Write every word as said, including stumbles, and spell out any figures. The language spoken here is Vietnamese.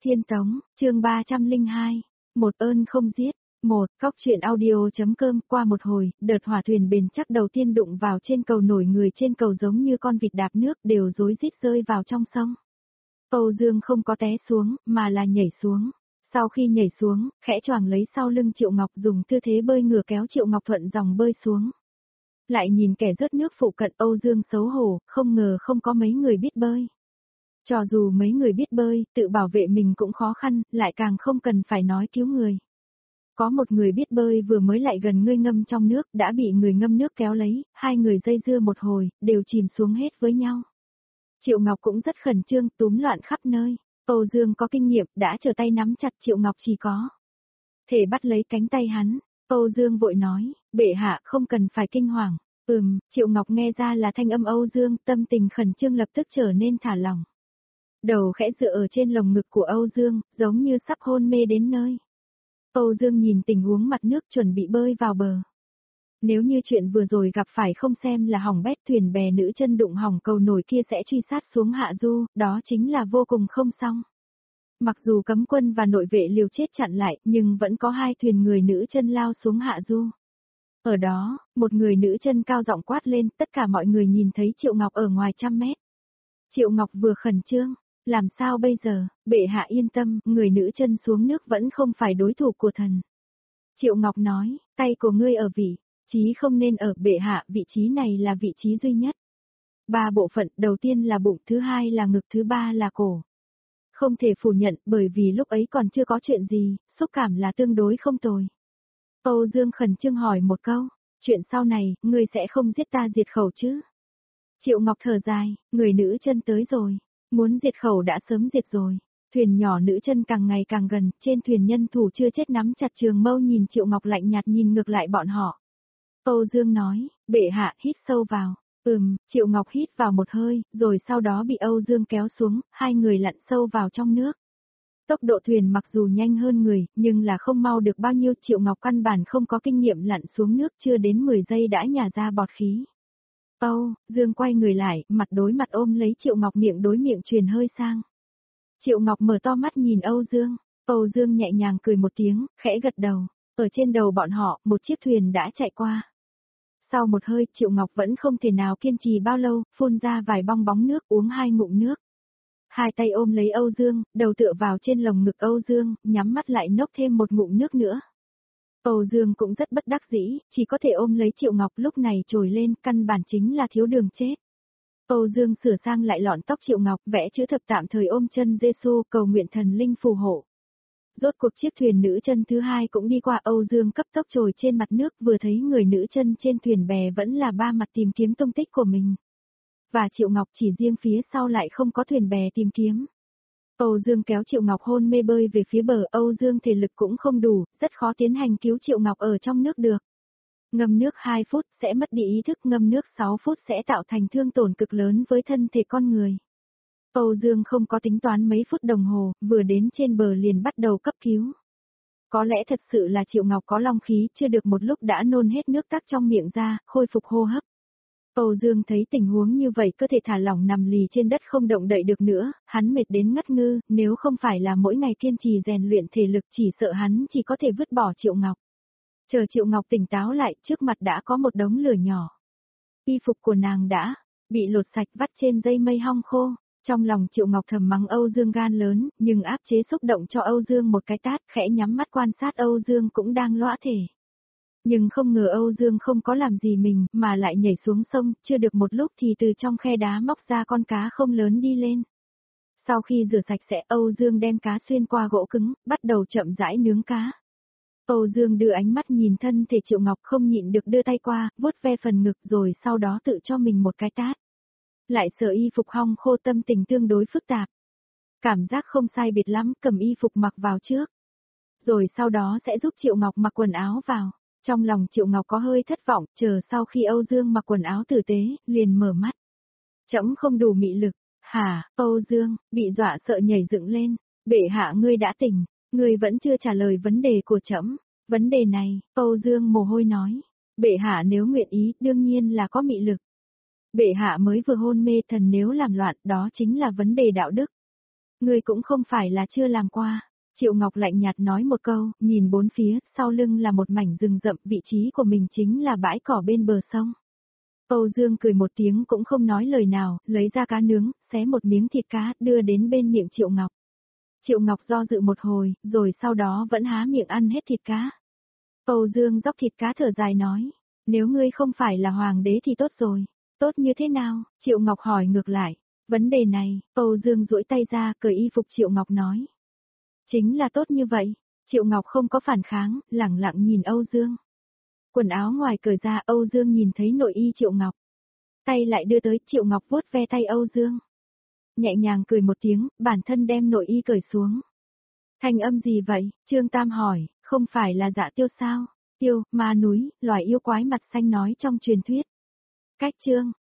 Tiên Tống, chương ba trăm lẻ hai, một ơn không giết. Một, Cóc truyện audio.com. Qua một hồi, đợt hỏa thuyền bền chắc đầu tiên đụng vào trên cầu nổi, người trên cầu giống như con vịt đạp nước đều rối rít rơi vào trong sông. Âu Dương không có té xuống, mà là nhảy xuống. Sau khi nhảy xuống, khẽ choàng lấy sau lưng Triệu Ngọc, dùng tư thế bơi ngửa kéo Triệu Ngọc thuận dòng bơi xuống. Lại nhìn kẻ rớt nước phụ cận, Âu Dương xấu hổ, không ngờ không có mấy người biết bơi. Cho dù mấy người biết bơi, tự bảo vệ mình cũng khó khăn, lại càng không cần phải nói cứu người. Có một người biết bơi vừa mới lại gần người ngâm trong nước, đã bị người ngâm nước kéo lấy, hai người dây dưa một hồi, đều chìm xuống hết với nhau. Triệu Ngọc cũng rất khẩn trương, túm loạn khắp nơi. Âu Dương có kinh nghiệm, đã trở tay nắm chặt Triệu Ngọc, chỉ có thể bắt lấy cánh tay hắn. Âu Dương vội nói, bệ hạ không cần phải kinh hoàng. Ừm, Triệu Ngọc nghe ra là thanh âm Âu Dương, tâm tình khẩn trương lập tức trở nên thả lỏng. Đầu khẽ dựa ở trên lồng ngực của Âu Dương, giống như sắp hôn mê đến nơi. Âu Dương nhìn tình huống mặt nước chuẩn bị bơi vào bờ. Nếu như chuyện vừa rồi gặp phải không xem là hỏng bét, thuyền bè nữ chân đụng hỏng cầu nổi kia sẽ truy sát xuống hạ du, đó chính là vô cùng không xong. Mặc dù cấm quân và nội vệ liều chết chặn lại, nhưng vẫn có hai thuyền người nữ chân lao xuống hạ du. Ở đó, một người nữ chân cao giọng quát lên, tất cả mọi người nhìn thấy Triệu Ngọc ở ngoài trăm mét. Triệu Ngọc vừa khẩn trương, làm sao bây giờ, bệ hạ yên tâm, người nữ chân xuống nước vẫn không phải đối thủ của thần. Triệu Ngọc nói, tay của ngươi ở vị trí không nên ở, bệ hạ, vị trí này là vị trí duy nhất. Ba bộ phận, đầu tiên là bụng, thứ hai là ngực, thứ ba là cổ. Không thể phủ nhận, bởi vì lúc ấy còn chưa có chuyện gì, xúc cảm là tương đối không tồi. Âu Dương khẩn trương hỏi một câu, chuyện sau này, ngươi sẽ không giết ta diệt khẩu chứ? Triệu Ngọc thở dài, người nữ chân tới rồi, muốn diệt khẩu đã sớm diệt rồi. Thuyền nhỏ nữ chân càng ngày càng gần, trên thuyền nhân thủ chưa chết nắm chặt trường mâu nhìn Triệu Ngọc lạnh nhạt nhìn ngược lại bọn họ. Âu Dương nói, bệ hạ, hít sâu vào. Ừm, Triệu Ngọc hít vào một hơi, rồi sau đó bị Âu Dương kéo xuống, hai người lặn sâu vào trong nước. Tốc độ thuyền mặc dù nhanh hơn người, nhưng là không mau được bao nhiêu, Triệu Ngọc căn bản không có kinh nghiệm lặn xuống nước, chưa đến mười giây đã nhả ra bọt khí. Âu Dương quay người lại, mặt đối mặt ôm lấy Triệu Ngọc, miệng đối miệng truyền hơi sang. Triệu Ngọc mở to mắt nhìn Âu Dương, Âu Dương nhẹ nhàng cười một tiếng, khẽ gật đầu. Ở trên đầu bọn họ, một chiếc thuyền đã chạy qua. Sau một hơi, Triệu Ngọc vẫn không thể nào kiên trì bao lâu, phun ra vài bong bóng nước, uống hai ngụm nước. Hai tay ôm lấy Âu Dương, đầu tựa vào trên lồng ngực Âu Dương, nhắm mắt lại nốc thêm một ngụm nước nữa. Âu Dương cũng rất bất đắc dĩ, chỉ có thể ôm lấy Triệu Ngọc, lúc này trồi lên, căn bản chính là thiếu đường chết. Âu Dương sửa sang lại lọn tóc Triệu Ngọc, vẽ chữ thập tạm thời ôm chân Giê-xu, cầu nguyện thần linh phù hộ. Rốt cuộc chiếc thuyền nữ chân thứ hai cũng đi qua, Âu Dương cấp tốc trồi trên mặt nước, vừa thấy người nữ chân trên thuyền bè vẫn là ba mặt tìm kiếm tung tích của mình. Và Triệu Ngọc chỉ riêng phía sau lại không có thuyền bè tìm kiếm. Âu Dương kéo Triệu Ngọc hôn mê bơi về phía bờ, Âu Dương thể lực cũng không đủ, rất khó tiến hành cứu Triệu Ngọc ở trong nước được. Ngâm nước hai phút sẽ mất đi ý thức, ngâm nước sáu phút sẽ tạo thành thương tổn cực lớn với thân thể con người. Âu Dương không có tính toán mấy phút đồng hồ, vừa đến trên bờ liền bắt đầu cấp cứu. Có lẽ thật sự là Triệu Ngọc có long khí, chưa được một lúc đã nôn hết nước tắc trong miệng ra, khôi phục hô hấp. Âu Dương thấy tình huống như vậy, cơ thể thả lỏng nằm lì trên đất không động đậy được nữa, hắn mệt đến ngất ngư, nếu không phải là mỗi ngày kiên trì rèn luyện thể lực, chỉ sợ hắn chỉ có thể vứt bỏ Triệu Ngọc. Chờ Triệu Ngọc tỉnh táo lại, trước mặt đã có một đống lửa nhỏ. Y phục của nàng đã bị lột sạch, vắt trên dây mây hong khô. Trong lòng Triệu Ngọc thầm mắng Âu Dương gan lớn, nhưng áp chế xúc động cho Âu Dương một cái tát, khẽ nhắm mắt quan sát Âu Dương cũng đang lõa thể. Nhưng không ngờ Âu Dương không có làm gì mình, mà lại nhảy xuống sông, chưa được một lúc thì từ trong khe đá móc ra con cá không lớn đi lên. Sau khi rửa sạch sẽ, Âu Dương đem cá xuyên qua gỗ cứng, bắt đầu chậm rãi nướng cá. Âu Dương đưa ánh mắt nhìn thân thể Triệu Ngọc, không nhịn được đưa tay qua, vuốt ve phần ngực, rồi sau đó tự cho mình một cái tát. Lại sờ y phục hong khô, tâm tình tương đối phức tạp. Cảm giác không sai biệt lắm, cầm y phục mặc vào trước. Rồi sau đó sẽ giúp Triệu Ngọc mặc quần áo vào. Trong lòng Triệu Ngọc có hơi thất vọng, chờ sau khi Âu Dương mặc quần áo tử tế, liền mở mắt. Trẫm không đủ mị lực. Hả? Âu Dương bị dọa sợ nhảy dựng lên. Bệ hạ, ngươi đã tỉnh, ngươi vẫn chưa trả lời vấn đề của trẫm. Vấn đề này, Âu Dương mồ hôi nói. Bệ hạ nếu nguyện ý, đương nhiên là có mị lực. Bệ hạ mới vừa hôn mê, thần nếu làm loạn, đó chính là vấn đề đạo đức. Ngươi cũng không phải là chưa làm qua. Triệu Ngọc lạnh nhạt nói một câu, nhìn bốn phía, sau lưng là một mảnh rừng rậm, vị trí của mình chính là bãi cỏ bên bờ sông. Âu Dương cười một tiếng cũng không nói lời nào, lấy ra cá nướng, xé một miếng thịt cá, đưa đến bên miệng Triệu Ngọc. Triệu Ngọc do dự một hồi, rồi sau đó vẫn há miệng ăn hết thịt cá. Âu Dương dóc thịt cá thở dài nói, nếu ngươi không phải là hoàng đế thì tốt rồi. Tốt như thế nào? Triệu Ngọc hỏi ngược lại. Vấn đề này, Âu Dương duỗi tay ra, cởi y phục Triệu Ngọc nói. Chính là tốt như vậy. Triệu Ngọc không có phản kháng, lẳng lặng nhìn Âu Dương. Quần áo ngoài cởi ra, Âu Dương nhìn thấy nội y Triệu Ngọc. Tay lại đưa tới, Triệu Ngọc vuốt ve tay Âu Dương. Nhẹ nhàng cười một tiếng, bản thân đem nội y cởi xuống. Thanh âm gì vậy? Trương Tam hỏi, không phải là Dạ Tiêu sao? Tiêu, ma núi, loài yêu quái mặt xanh nói trong truyền thuyết. Cách chương,